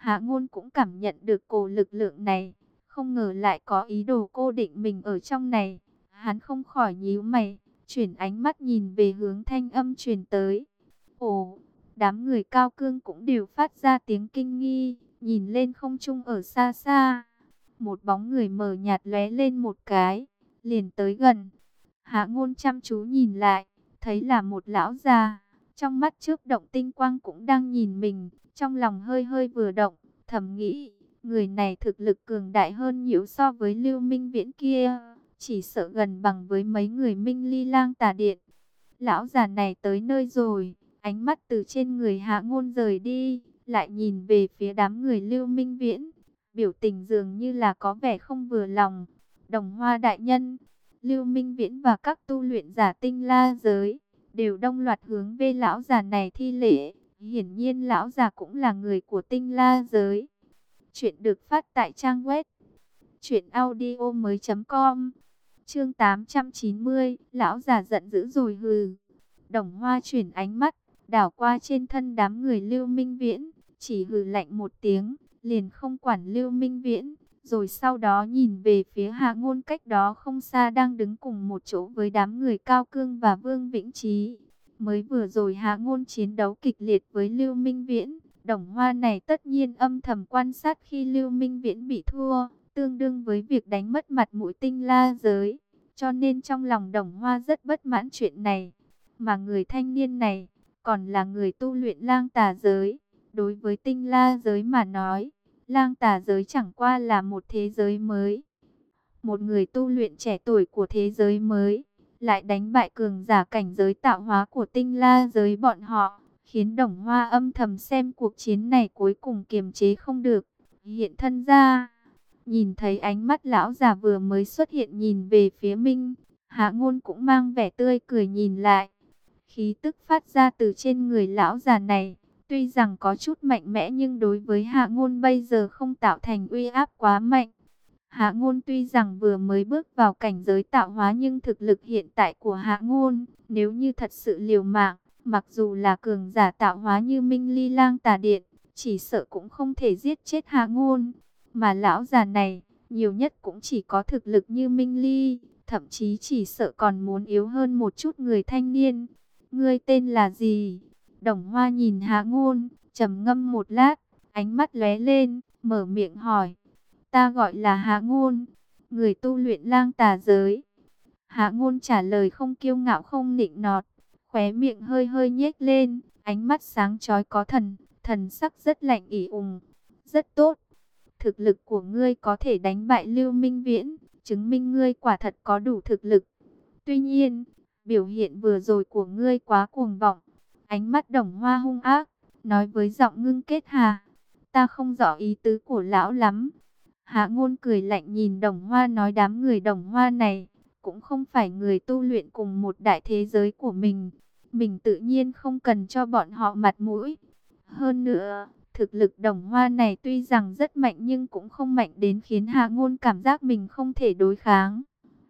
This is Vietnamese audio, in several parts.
Hạ Ngôn cũng cảm nhận được cổ lực lượng này, không ngờ lại có ý đồ cô định mình ở trong này. Hắn không khỏi nhíu mày, chuyển ánh mắt nhìn về hướng thanh âm truyền tới. Ồ, đám người cao cương cũng đều phát ra tiếng kinh nghi, nhìn lên không trung ở xa xa. Một bóng người mờ nhạt lóe lên một cái, liền tới gần. Hạ Ngôn chăm chú nhìn lại, thấy là một lão già, trong mắt chớp động tinh quang cũng đang nhìn mình, trong lòng hơi hơi vừa động, thầm nghĩ, người này thực lực cường đại hơn nhiều so với Lưu Minh Viễn kia, chỉ sợ gần bằng với mấy người Minh Ly Lang Tà Điện. Lão già này tới nơi rồi, ánh mắt từ trên người Hạ Ngôn rời đi, lại nhìn về phía đám người Lưu Minh Viễn, biểu tình dường như là có vẻ không vừa lòng. Đồng Hoa đại nhân, Lưu Minh Viễn và các tu luyện giả Tinh La giới đều đồng loạt hướng về lão già này thi lễ. Hiển nhiên lão già cũng là người của Tinh La giới. Chuyện được phát tại trang web truyệnaudiomoi.com. Chương 890, lão già giận dữ rồi hừ. Đồng Hoa chuyển ánh mắt đảo qua trên thân đám người Lưu Minh Viễn, chỉ hừ lạnh một tiếng, liền không quản Lưu Minh Viễn, rồi sau đó nhìn về phía Hạ Ngôn cách đó không xa đang đứng cùng một chỗ với đám người Cao Cương và Vương Vĩnh Chí. Mới vừa rồi Hạ Ngôn chiến đấu kịch liệt với Lưu Minh Viễn, Đồng Hoa này tất nhiên âm thầm quan sát khi Lưu Minh Viễn bị thua, tương đương với việc đánh mất mặt mũi Tinh La giới, cho nên trong lòng Đồng Hoa rất bất mãn chuyện này. Mà người thanh niên này còn là người tu luyện Lang Tà giới. Đối với Tinh La giới mà nói, Lang Tà giới chẳng qua là một thế giới mới. Một người tu luyện trẻ tuổi của thế giới mới, lại đánh bại cường giả cảnh giới tạo hóa của Tinh La giới bọn họ, khiến Đồng Hoa âm thầm xem cuộc chiến này cuối cùng kiềm chế không được, hiện thân ra. Nhìn thấy ánh mắt lão già vừa mới xuất hiện nhìn về phía Minh, Hạ Ngôn cũng mang vẻ tươi cười nhìn lại. Khí tức phát ra từ trên người lão già này, tuy rằng có chút mạnh mẽ nhưng đối với Hạ Ngôn bây giờ không tạo thành uy áp quá mạnh. Hạ Ngôn tuy rằng vừa mới bước vào cảnh giới tạo hóa nhưng thực lực hiện tại của Hạ Ngôn, nếu như thật sự liều mạng, mặc dù là cường giả tạo hóa như Minh Ly Lang Tà Điện, chỉ sợ cũng không thể giết chết Hạ Ngôn. Mà lão già này, nhiều nhất cũng chỉ có thực lực như Minh Ly, thậm chí chỉ sợ còn muốn yếu hơn một chút người thanh niên. Ngươi tên là gì? Đồng Hoa nhìn Hạ Ngôn, trầm ngâm một lát, ánh mắt lóe lên, mở miệng hỏi. Ta gọi là Hạ Ngôn, người tu luyện Lang Tà giới. Hạ Ngôn trả lời không kiêu ngạo không nịnh nọt, khóe miệng hơi hơi nhếch lên, ánh mắt sáng chói có thần sắc rất lạnh ỷ ùng. Rất tốt, thực lực của ngươi có thể đánh bại Lưu Minh Viễn, chứng minh ngươi quả thật có đủ thực lực. Tuy nhiên, biểu hiện vừa rồi của ngươi quá cuồng vọng. Ánh mắt Đồng Hoa hung ác, nói với giọng ngưng kết hà. Ta không rõ ý tứ của lão lắm. Hạ Ngôn cười lạnh nhìn Đồng Hoa nói đám người Đồng Hoa này, cũng không phải người tu luyện cùng một đại thế giới của mình. Mình tự nhiên không cần cho bọn họ mặt mũi. Hơn nữa, thực lực Đồng Hoa này tuy rằng rất mạnh nhưng cũng không mạnh đến khiến Hạ Ngôn cảm giác mình không thể đối kháng.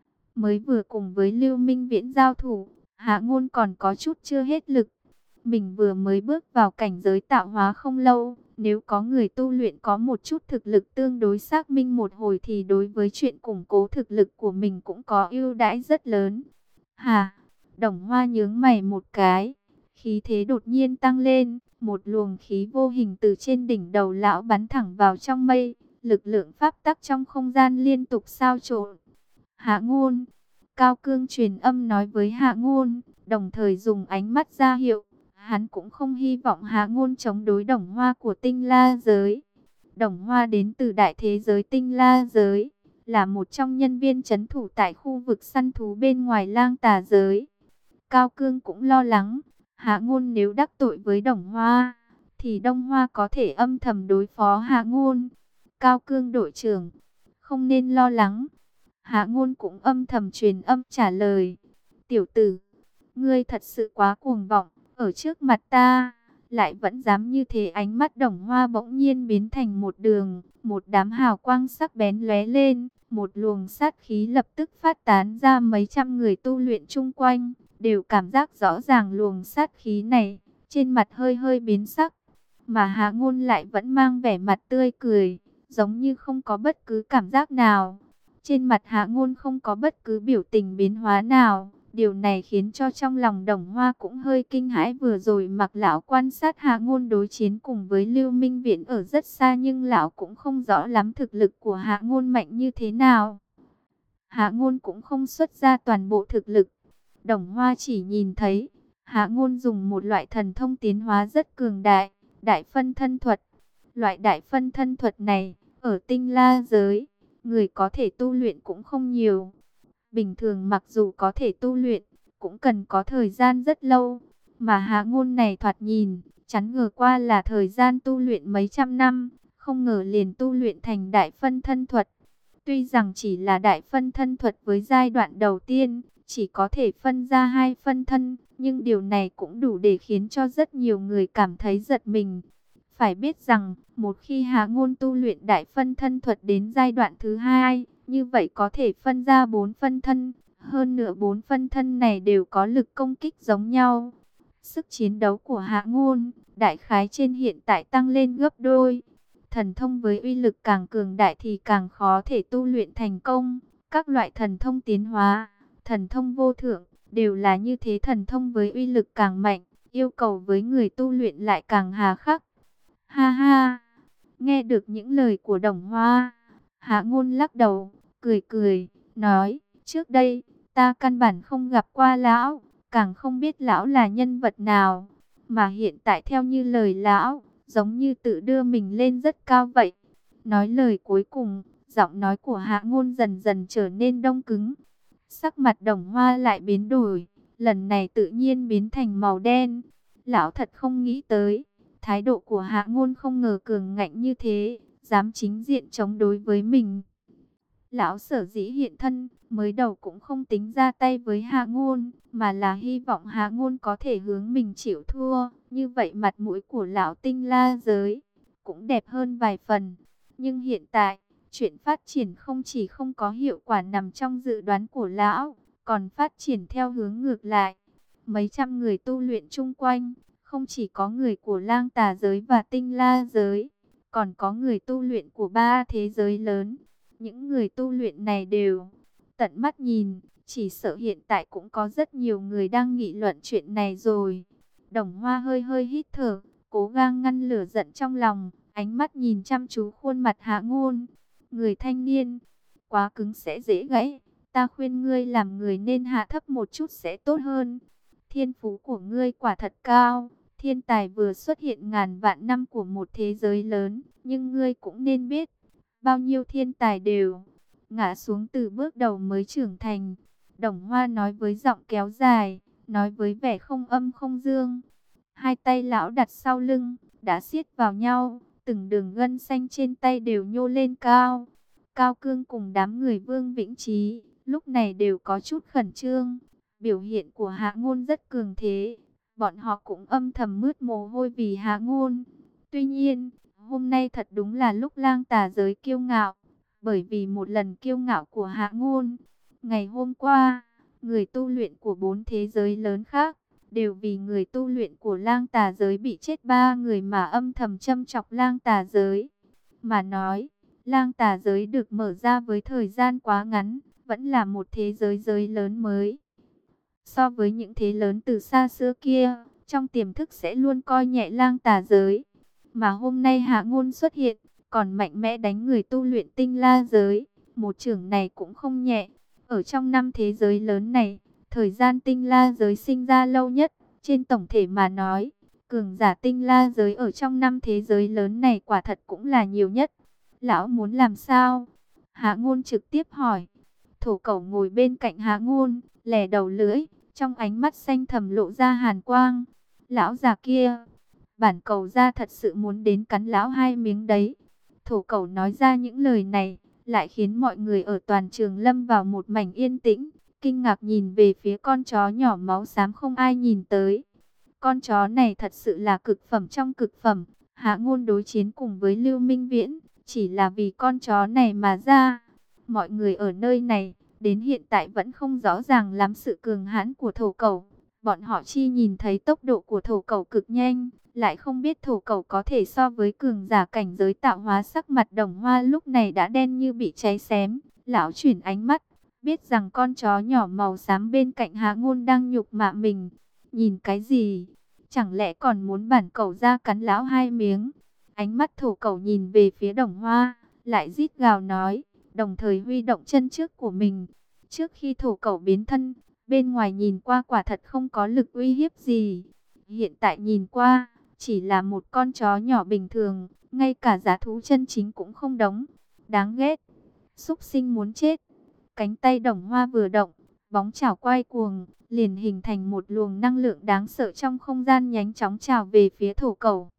Mới vừa cùng với Lưu Minh Viễn giao thủ, Hạ Ngôn còn có chút chưa hết lực. Mình vừa mới bước vào cảnh giới tạo hóa không lâu, nếu có người tu luyện có một chút thực lực tương đối xác minh một hồi thì đối với chuyện củng cố thực lực của mình cũng có ưu đãi rất lớn. Hà, Đồng Hoa nhướng mày một cái, khí thế đột nhiên tăng lên, một luồng khí vô hình từ trên đỉnh đầu lão bắn thẳng vào trong mây, lực lượng pháp tắc trong không gian liên tục xao trộn. Hạ Ngôn, Cao Cương truyền âm nói với Hạ Ngôn, đồng thời dùng ánh mắt ra hiệu. Hắn cũng không hy vọng Hạ Ngôn chống đối Đồng Hoa của Tinh La giới. Đồng Hoa đến từ đại thế giới Tinh La giới, là một trong nhân viên trấn thủ tại khu vực săn thú bên ngoài Lang Tà giới. Cao Cương cũng lo lắng, Hạ Ngôn nếu đắc tội với Đồng Hoa, thì Đông Hoa có thể âm thầm đối phó Hạ Ngôn. Cao Cương đội trưởng, không nên lo lắng. Hạ Ngôn cũng âm thầm truyền âm trả lời. Tiểu tử, ngươi thật sự quá cuồng vọng, ở trước mặt ta, lại vẫn dám như thế. Ánh mắt Đồng Hoa bỗng nhiên biến thành một đường, một đám hào quang sắc bén lóe lên, một luồng sát khí lập tức phát tán ra. Mấy trăm người tu luyện chung quanh, đều cảm giác rõ ràng luồng sát khí này, trên mặt hơi hơi biến sắc. mà Hạ Ngôn lại vẫn mang vẻ mặt tươi cười, giống như không có bất cứ cảm giác nào. Trên mặt Hạ Ngôn không có bất cứ biểu tình biến hóa nào. Điều này khiến cho trong lòng Đồng Hoa cũng hơi kinh hãi. Vừa rồi Mạc lão quan sát Hạ Ngôn đối chiến cùng với Lưu Minh Viễn ở rất xa, nhưng lão cũng không rõ lắm thực lực của Hạ Ngôn mạnh như thế nào. Hạ Ngôn cũng không xuất ra toàn bộ thực lực. Đồng Hoa chỉ nhìn thấy Hạ Ngôn dùng một loại thần thông tiến hóa rất cường đại, Đại Phân Thân Thuật. Loại Đại Phân Thân Thuật này ở Tinh La giới, người có thể tu luyện cũng không nhiều. Bình thường mặc dù có thể tu luyện, cũng cần có thời gian rất lâu. Mà Hạ Ngôn này thoạt nhìn, chắn ngờ qua là thời gian tu luyện mấy trăm năm, không ngờ liền tu luyện thành Đại Phân Thân Thuật. Tuy rằng chỉ là Đại Phân Thân Thuật với giai đoạn đầu tiên, chỉ có thể phân ra 2 phân thân, nhưng điều này cũng đủ để khiến cho rất nhiều người cảm thấy giật mình. Phải biết rằng, một khi Hạ Ngôn tu luyện Đại Phân Thân Thuật đến giai đoạn thứ 2, như vậy có thể phân ra 4 phân thân. Hơn nữa 4 phân thân này đều có lực công kích giống nhau. Sức chiến đấu của Hạ Ngôn, đại khái trên hiện tại tăng lên gấp đôi. Thần thông với uy lực càng cường đại thì càng khó thể tu luyện thành công. Các loại thần thông tiến hóa, thần thông vô thượng, đều là như thế. Thần thông với uy lực càng mạnh, yêu cầu với người tu luyện lại càng hà khắc. Ha ha, nghe được những lời của Đồng Hoa, Hạ Ngôn lắc đầu, cười cười, nói, trước đây, ta căn bản không gặp qua lão, càng không biết lão là nhân vật nào. Mà hiện tại theo như lời lão, giống như tự đưa mình lên rất cao vậy. Nói lời cuối cùng, giọng nói của Hạ Ngôn dần dần trở nên đông cứng. Sắc mặt Đồng Hoa lại biến đổi, lần này tự nhiên biến thành màu đen. Lão thật không nghĩ tới, thái độ của Hạ Ngôn không ngờ cường ngạnh như thế, dám chính diện chống đối với mình. Lão sở dĩ hiện thân, mới đầu cũng không tính ra tay với Hạ Ngôn, mà là hy vọng Hạ Ngôn có thể hướng mình chịu thua. Như vậy mặt mũi của lão Tinh La giới cũng đẹp hơn vài phần. Nhưng hiện tại, chuyện phát triển không chỉ không có hiệu quả nằm trong dự đoán của lão, còn phát triển theo hướng ngược lại. Mấy trăm người tu luyện chung quanh, không chỉ có người của Lang Tà giới và Tinh La giới, còn có người tu luyện của 3 thế giới lớn. Những người tu luyện này đều tận mắt nhìn, chỉ sợ hiện tại cũng có rất nhiều người đang nghị luận chuyện này rồi. Đồng Hoa hơi hơi hít thở, cố gắng ngăn lửa giận trong lòng, ánh mắt nhìn chăm chú khuôn mặt Hạ Ngôn. Người thanh niên, quá cứng sẽ dễ gãy, ta khuyên ngươi làm người nên hạ thấp một chút sẽ tốt hơn. Thiên phú của ngươi quả thật cao, thiên tài vừa xuất hiện ngàn vạn năm của một thế giới lớn, nhưng ngươi cũng nên biết, bao nhiêu thiên tài đều ngã xuống từ bước đầu mới trưởng thành. Đồng Hoa nói với giọng kéo dài, nói với vẻ không âm không dương. Hai tay lão đặt sau lưng, đã siết vào nhau, từng đường gân xanh trên tay đều nhô lên cao. Cao Cương cùng đám người Vương Vĩnh Trí, lúc này đều có chút khẩn trương. Biểu hiện của Hạ Ngôn rất cường thế, bọn họ cũng âm thầm mướt mồ hôi vì Hạ Ngôn. Tuy nhiên, hôm nay thật đúng là lúc Lang Tà giới kiêu ngạo, bởi vì một lần kiêu ngạo của Hạ Ngôn. Ngày hôm qua, người tu luyện của 4 thế giới lớn khác, đều vì người tu luyện của Lang Tà giới bị chết 3 người mà âm thầm châm chọc Lang Tà giới. Mà nói, Lang Tà giới được mở ra với thời gian quá ngắn, vẫn là một thế giới giới lớn mới. So với những thế lớn từ xa xưa kia, trong tiềm thức sẽ luôn coi nhẹ Lang Tà giới. Mà hôm nay Hạ Ngôn xuất hiện, còn mạnh mẽ đánh người tu luyện Tinh La giới. Một chưởng này cũng không nhẹ. Ở trong 5 thế giới lớn này, thời gian Tinh La giới sinh ra lâu nhất. Trên tổng thể mà nói, cường giả Tinh La giới ở trong 5 thế giới lớn này quả thật cũng là nhiều nhất. Lão muốn làm sao? Hạ Ngôn trực tiếp hỏi. Thổ Cẩu ngồi bên cạnh Hạ Ngôn, lè đầu lưỡi, trong ánh mắt xanh thẳm lộ ra hàn quang. Lão già kia, bản Cẩu gia thật sự muốn đến cắn lão 2 miếng đấy. Thổ Cẩu nói ra những lời này, lại khiến mọi người ở toàn trường lâm vào một mảnh yên tĩnh, kinh ngạc nhìn về phía con chó nhỏ máu xám không ai nhìn tới. Con chó này thật sự là cực phẩm trong cực phẩm. Hạ Ngôn đối chiến cùng với Lưu Minh Viễn, chỉ là vì con chó này mà ra. Mọi người ở nơi này, đến hiện tại vẫn không rõ ràng lắm sự cường hãn của Thổ Cẩu. Bọn họ chỉ nhìn thấy tốc độ của Thổ Cẩu cực nhanh, lại không biết thổ cẩu có thể so với cường giả cảnh giới tạo hóa. Sắc mặt Đồng Hoa lúc này đã đen như bị cháy xém. Lão chuyển ánh mắt, biết rằng con chó nhỏ màu xám bên cạnh Hạ Ngôn đang nhục mạ mình. Nhìn cái gì? Chẳng lẽ còn muốn bản cẩu ra cắn lão hai miếng? Ánh mắt thổ cẩu nhìn về phía Đồng Hoa, lại rít gào nói, đồng thời huy động chân trước của mình. Trước khi thổ cẩu biến thân, bên ngoài nhìn qua quả thật không có lực uy hiếp gì. Hiện tại nhìn qua, chỉ là một con chó nhỏ bình thường, ngay cả giá thú chân chính cũng không đóng. Đáng ghét, súc sinh muốn chết. Cánh tay Đồng Hoa vừa động, bóng chảo quay cuồng, liền hình thành một luồng năng lượng đáng sợ trong không gian, nhanh chóng trào về phía thổ cẩu.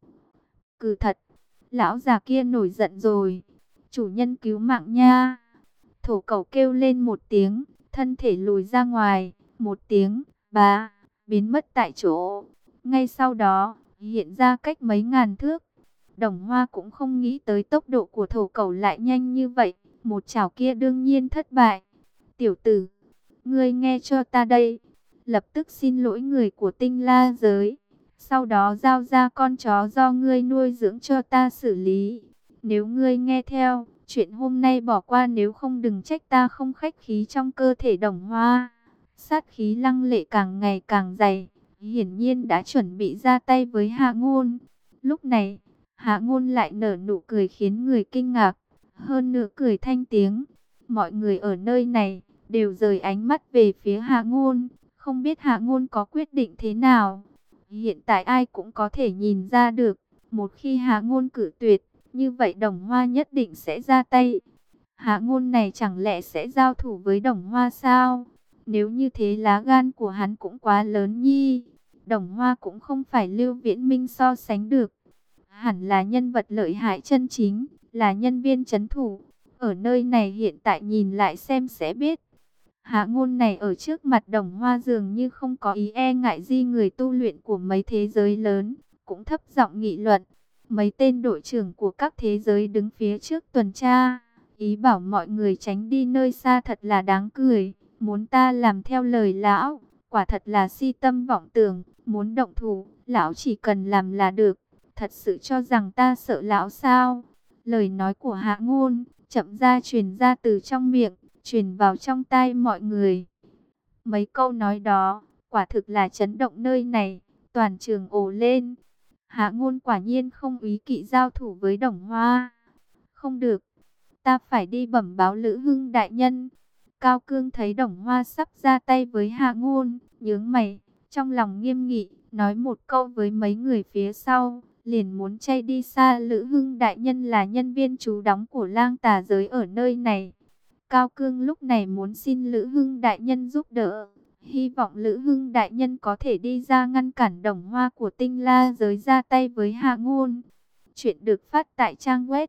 Cừ thật, lão già kia nổi giận rồi. Chủ nhân cứu mạng nha. Thổ cẩu kêu lên một tiếng, thân thể lùi ra ngoài, một tiếng, bá, biến mất tại chỗ. Ngay sau đó, hiện ra cách mấy ngàn thước. Đồng Hoa cũng không nghĩ tới tốc độ của thổ cẩu lại nhanh như vậy. Một chảo kia đương nhiên thất bại. Tiểu tử, ngươi nghe cho ta đây. Lập tức xin lỗi người của Tinh La giới. Sau đó giao ra con chó do ngươi nuôi dưỡng cho ta xử lý. Nếu ngươi nghe theo, chuyện hôm nay bỏ qua, nếu không đừng trách ta không khách khí. Trong cơ thể Đồng Hoa, sát khí lăng lệ càng ngày càng dày. Hiển nhiên đã chuẩn bị ra tay với Hạ Ngôn. Lúc này, Hạ Ngôn lại nở nụ cười khiến người kinh ngạc. Hơn nữa cười thanh tiếng. Mọi người ở nơi này đều rời ánh mắt về phía Hạ Ngôn. Không biết Hạ Ngôn có quyết định thế nào. Hiện tại ai cũng có thể nhìn ra được. Một khi Hạ Ngôn cử tuyệt, như vậy Đồng Hoa nhất định sẽ ra tay. Hạ Ngôn này chẳng lẽ sẽ giao thủ với Đồng Hoa sao? Nếu như thế lá gan của hắn cũng quá lớn nhi. Đồng Hoa cũng không phải Lưu Viễn Minh so sánh được. Hẳn là nhân vật lợi hại chân chính, là nhân viên trấn thủ. Ở nơi này hiện tại nhìn lại xem sẽ biết. Hạ Ngôn này ở trước mặt Đồng Hoa dường như không có ý e ngại gì. Người tu luyện của mấy thế giới lớn cũng thấp giọng nghị luận. Mấy tên đội trưởng của các thế giới đứng phía trước tuần tra, ý bảo mọi người tránh đi nơi xa, thật là đáng cười. Muốn ta làm theo lời lão, quả thật là si tâm vọng tưởng. Muốn động thủ, lão chỉ cần làm là được. Thật sự cho rằng ta sợ lão sao? Lời nói của Hạ Ngôn chậm ra truyền ra từ trong miệng, truyền vào trong tai mọi người. Mấy câu nói đó, quả thực là chấn động nơi này, toàn trường ồ lên. Hạ Ngôn quả nhiên không úy kỵ giao thủ với Đồng Hoa. Không được, ta phải đi bẩm báo Lữ Hưng đại nhân. Cao Cương thấy Đồng Hoa sắp ra tay với Hạ Ngôn, nhướng mày, trong lòng nghiêm nghị, nói một câu với mấy người phía sau, liền muốn chạy đi xa. Lữ Hưng đại nhân là nhân viên trú đóng của Lang Tà giới ở nơi này. Cao Cương lúc này muốn xin Lữ Hưng đại nhân giúp đỡ, hy vọng Lữ Hưng đại nhân có thể đi ra ngăn cản Đồng Hoa của Tinh La giới ra tay với Hạ Ngôn. Chuyện được phát tại trang web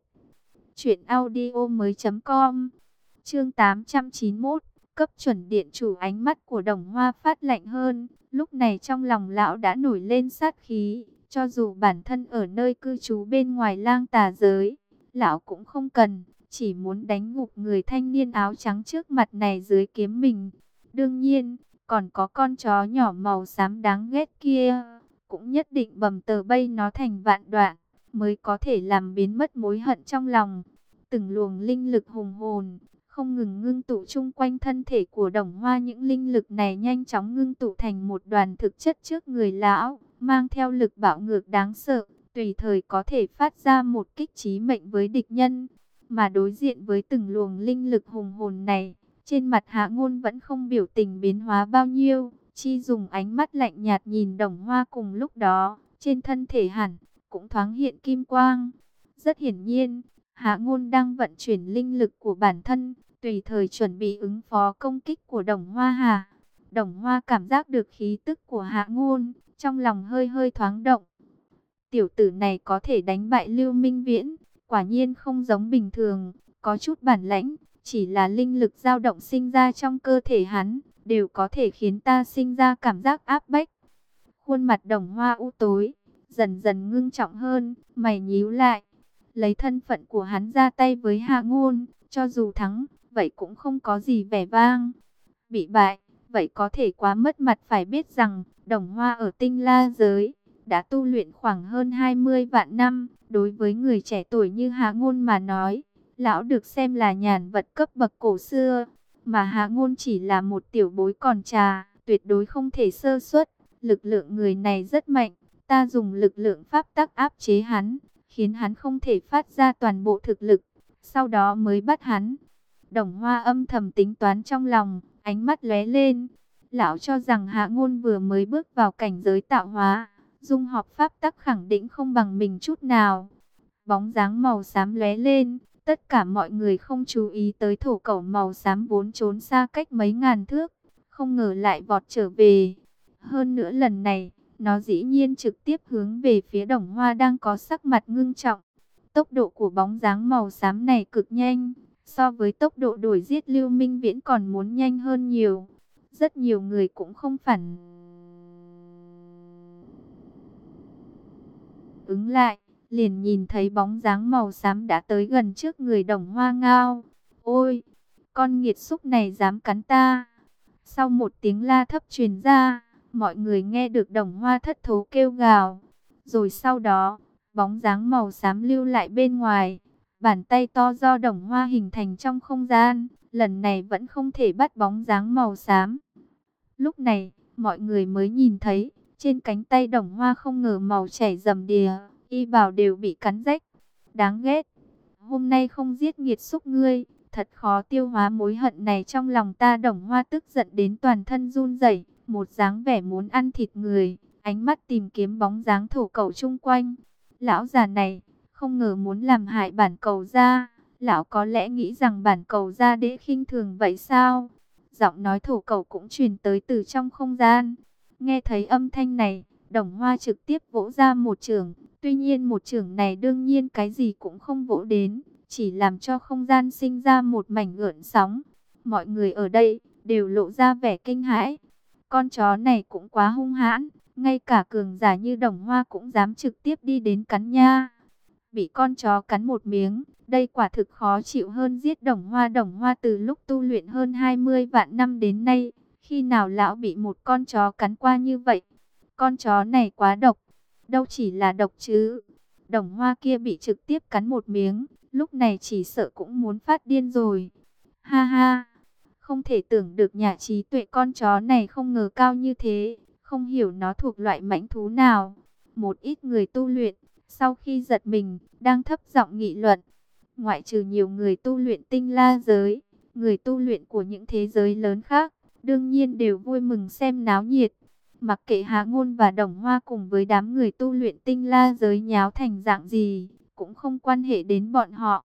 truyệnaudiomoi.com. Chương 891, cấp chuẩn điện chủ. Ánh mắt của Đồng Hoa phát lạnh hơn, lúc này trong lòng lão đã nổi lên sát khí, cho dù bản thân ở nơi cư trú bên ngoài Lang Tà giới, lão cũng không cần, chỉ muốn đánh gục người thanh niên áo trắng trước mặt này dưới kiếm mình. Đương nhiên, còn có con chó nhỏ màu xám đáng ghét kia, cũng nhất định bầm tờ bay nó thành vạn đoạn, mới có thể làm biến mất mối hận trong lòng. Từng luồng linh lực hùng hồn không ngừng ngưng tụ chung quanh thân thể của Đồng Hoa. Những linh lực này nhanh chóng ngưng tụ thành một đoàn thực chất trước người lão, mang theo lực bạo ngược đáng sợ, tùy thời có thể phát ra một kích chí mệnh với địch nhân. Mà đối diện với từng luồng linh lực hùng hồn này, trên mặt Hạ Ngôn vẫn không biểu tình biến hóa bao nhiêu, chỉ dùng ánh mắt lạnh nhạt nhìn Đồng Hoa. Cùng lúc đó, trên thân thể hẳn cũng thoáng hiện kim quang. Rất hiển nhiên, Hạ Ngôn đang vận chuyển linh lực của bản thân, tùy thời chuẩn bị ứng phó công kích của Đồng Hoa. Đồng Hoa cảm giác được khí tức của Hạ Ngôn, trong lòng hơi hơi thoáng động. Tiểu tử này có thể đánh bại Lưu Minh Viễn, quả nhiên không giống bình thường, có chút bản lãnh. Chỉ là linh lực dao động sinh ra trong cơ thể hắn, đều có thể khiến ta sinh ra cảm giác áp bách. Khuôn mặt Đồng Hoa u tối, dần dần ngưng trọng hơn, mày nhíu lại. Lấy thân phận của hắn ra tay với Hạ Ngôn, cho dù thắng, vậy cũng không có gì vẻ vang. Bị bại, vậy có thể quá mất mặt. Phải biết rằng, Đồng Hoa ở Tinh La giới, đã tu luyện khoảng hơn 20 vạn năm. Đối với người trẻ tuổi như Hạ Ngôn mà nói, lão được xem là nhàn vật cấp bậc cổ xưa. Mà Hạ Ngôn chỉ là một tiểu bối còn trà, tuyệt đối không thể sơ suất. Lực lượng người này rất mạnh, ta dùng lực lượng pháp tắc áp chế hắn, khiến hắn không thể phát ra toàn bộ thực lực, sau đó mới bắt hắn. Đồng Hoa âm thầm tính toán trong lòng, ánh mắt lóe lên. Lão cho rằng Hạ Ngôn vừa mới bước vào cảnh giới tạo hóa, dung hợp pháp tắc khẳng định không bằng mình chút nào. Bóng dáng màu xám lóe lên, tất cả mọi người không chú ý tới thổ cẩu màu xám vốn trốn xa cách mấy ngàn thước, không ngờ lại vọt trở về. Hơn nữa lần này, nó dĩ nhiên trực tiếp hướng về phía Đồng Hoa đang có sắc mặt ngưng trọng. Tốc độ của bóng dáng màu xám này cực nhanh, so với tốc độ đuổi giết Lưu Minh Viễn còn muốn nhanh hơn nhiều. Rất nhiều người cũng không phản ứng lại, liền nhìn thấy bóng dáng màu xám đã tới gần trước người Đồng Hoa ngao. Ôi, con nghiệt xúc này dám cắn ta. Sau một tiếng la thấp truyền ra, mọi người nghe được Đồng Hoa thất thố kêu gào. Rồi sau đó, bóng dáng màu xám lưu lại bên ngoài. Bàn tay to do Đồng Hoa hình thành trong không gian, lần này vẫn không thể bắt bóng dáng màu xám. Lúc này, mọi người mới nhìn thấy, trên cánh tay Đồng Hoa không ngờ màu chảy rầm đìa, y bào đều bị cắn rách. Đáng ghét, hôm nay không giết nghiệt xúc ngươi, thật khó tiêu hóa mối hận này trong lòng ta. Đồng Hoa tức giận đến toàn thân run rẩy, một dáng vẻ muốn ăn thịt người, ánh mắt tìm kiếm bóng dáng thổ cẩu chung quanh. Lão già này, không ngờ muốn làm hại bản cầu gia, lão có lẽ nghĩ rằng bản cầu gia đễ khinh thường vậy sao? Giọng nói thổ cẩu cũng truyền tới từ trong không gian. Nghe thấy âm thanh này, Đồng Hoa trực tiếp vỗ ra một chưởng. Tuy nhiên một chưởng này đương nhiên cái gì cũng không vỗ đến, chỉ làm cho không gian sinh ra một mảnh gợn sóng. Mọi người ở đây đều lộ ra vẻ kinh hãi. Con chó này cũng quá hung hãn, ngay cả cường giả như Đồng Hoa cũng dám trực tiếp đi đến cắn nha. Bị con chó cắn một miếng, đây quả thực khó chịu hơn giết Đồng Hoa. Đồng Hoa từ lúc tu luyện hơn 20 vạn năm đến nay, khi nào lão bị một con chó cắn qua như vậy? Con chó này quá độc, đâu chỉ là độc chứ. Đồng Hoa kia bị trực tiếp cắn một miếng, lúc này chỉ sợ cũng muốn phát điên rồi. Ha ha, không thể tưởng được nhà trí tuệ con chó này không ngờ cao như thế, không hiểu nó thuộc loại mãnh thú nào. Một ít người tu luyện, sau khi giật mình, đang thấp giọng nghị luận. Ngoại trừ nhiều người tu luyện tinh la giới, người tu luyện của những thế giới lớn khác, đương nhiên đều vui mừng xem náo nhiệt. Mặc kệ Hạ Ngôn và Đồng Hoa cùng với đám người tu luyện tinh la giới nháo thành dạng gì, cũng không quan hệ đến bọn họ.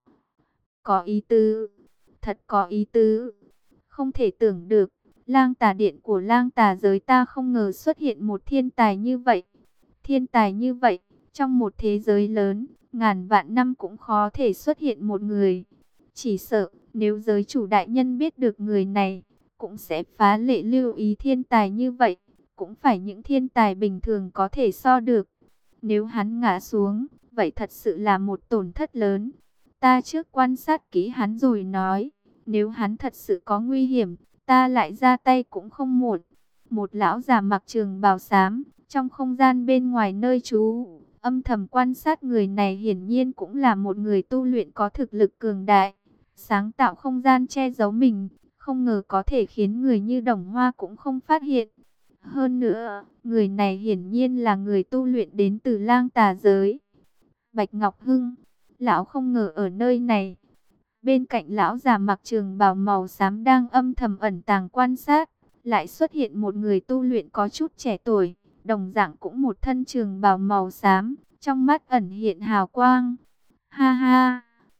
Có ý tứ, thật có ý tứ. Không thể tưởng được, Lang Tà Điện của Lang Tà giới ta không ngờ xuất hiện một thiên tài như vậy. Thiên tài như vậy, trong một thế giới lớn, ngàn vạn năm cũng khó thể xuất hiện một người. Chỉ sợ, nếu giới chủ đại nhân biết được người này, cũng sẽ phá lệ lưu ý thiên tài như vậy. Cũng phải những thiên tài bình thường có thể so được. Nếu hắn ngã xuống, vậy thật sự là một tổn thất lớn. Ta trước quan sát kỹ hắn rồi nói, nếu hắn thật sự có nguy hiểm, ta lại ra tay cũng không muộn. Một lão già mặc trường bào xám, trong không gian bên ngoài nơi trú, âm thầm quan sát người này, hiển nhiên cũng là một người tu luyện có thực lực cường đại. Sáng tạo không gian che giấu mình, không ngờ có thể khiến người như Đồng Hoa cũng không phát hiện. Hơn nữa, người này hiển nhiên là người tu luyện đến từ Lang Tà giới. Bạch Ngọc Hưng, lão không ngờ ở nơi này. Bên cạnh lão già mặc trường bào màu xám đang âm thầm ẩn tàng quan sát, lại xuất hiện một người tu luyện có chút trẻ tuổi, đồng dạng cũng một thân trường bào màu xám, trong mắt ẩn hiện hào quang. Ha ha,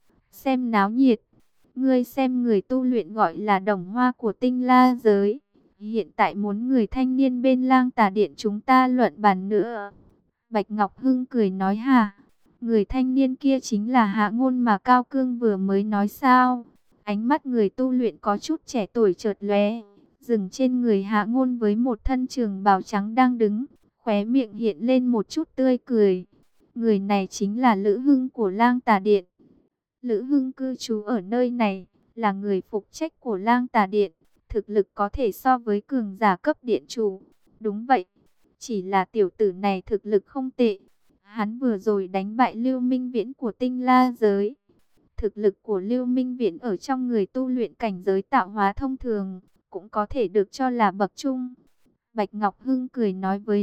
xem náo nhiệt. Ngươi xem người tu luyện gọi là Đồng Hoa của tinh la giới. Hiện tại muốn người thanh niên bên Lang Tà Điện chúng ta luận bàn nữa. Bạch Ngọc Hưng cười nói hà. Người thanh niên kia chính là Hạ Ngôn mà Cao Cương vừa mới nói sao. Ánh mắt người tu luyện có chút trẻ tuổi chợt lóe, dừng trên người Hạ Ngôn với một thân trường bào trắng đang đứng. Khóe miệng hiện lên một chút tươi cười. Người này chính là Lữ Hưng của Lang Tà Điện. Lữ Hưng cư trú ở nơi này, là người phục trách của Lang Tà Điện. Thực lực có thể so với cường giả cấp điện chủ. Đúng vậy, Chỉ là tiểu tử này thực lực không tệ. Hắn vừa rồi đánh bại Lưu Minh Viễn của Tinh La giới. Thực lực của Lưu Minh Viễn ở trong người tu luyện cảnh giới tạo hóa thông thường, cũng có thể được cho là bậc trung. Bạch Ngọc Hưng cười nói với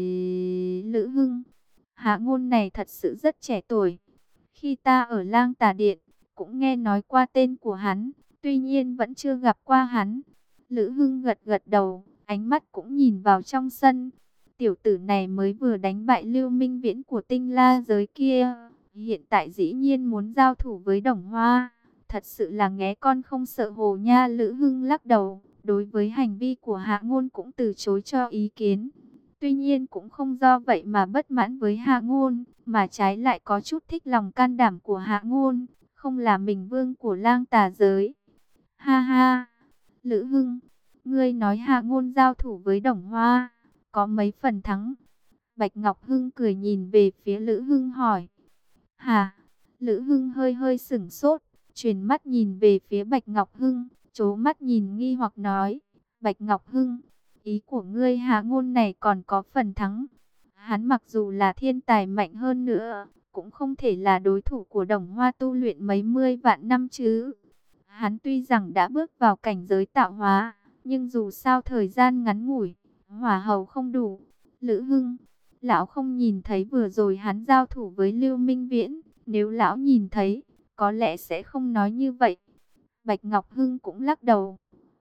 Lữ Hưng, Hạ Ngôn này thật sự rất trẻ tuổi. Khi ta ở Lang Tà Điện, cũng nghe nói qua tên của hắn, tuy nhiên vẫn chưa gặp qua hắn. Lữ Hưng gật gật đầu, ánh mắt cũng nhìn vào trong sân. Tiểu tử này mới vừa đánh bại Lưu Minh Viễn của Tinh La giới kia, hiện tại dĩ nhiên muốn giao thủ với Đồng Hoa. Thật sự là nghé con không sợ hồ nha. Lữ Hưng lắc đầu, đối với hành vi của Hạ Ngôn cũng từ chối cho ý kiến. Tuy nhiên cũng không do vậy mà bất mãn với Hạ Ngôn, mà trái lại có chút thích lòng can đảm của Hạ Ngôn, không là mình vương của Lang Tà giới. Ha ha, Lữ Hưng, ngươi nói Hạ Ngôn giao thủ với Đồng Hoa, có mấy phần thắng? Bạch Ngọc Hưng cười nhìn về phía Lữ Hưng hỏi. Hả? Lữ Hưng hơi hơi sửng sốt, chuyển mắt nhìn về phía Bạch Ngọc Hưng, trố mắt nhìn nghi hoặc nói. Bạch Ngọc Hưng, ý của ngươi Hạ Ngôn này còn có phần thắng. Hắn mặc dù là thiên tài mạnh hơn nữa, cũng không thể là đối thủ của Đồng Hoa tu luyện mấy mươi vạn năm chứ. Hắn tuy rằng đã bước vào cảnh giới tạo hóa, nhưng dù sao thời gian ngắn ngủi, hỏa hầu không đủ. Lữ Hưng, lão không nhìn thấy vừa rồi hắn giao thủ với Lưu Minh Viễn, nếu lão nhìn thấy, có lẽ sẽ không nói như vậy. Bạch Ngọc Hưng cũng lắc đầu.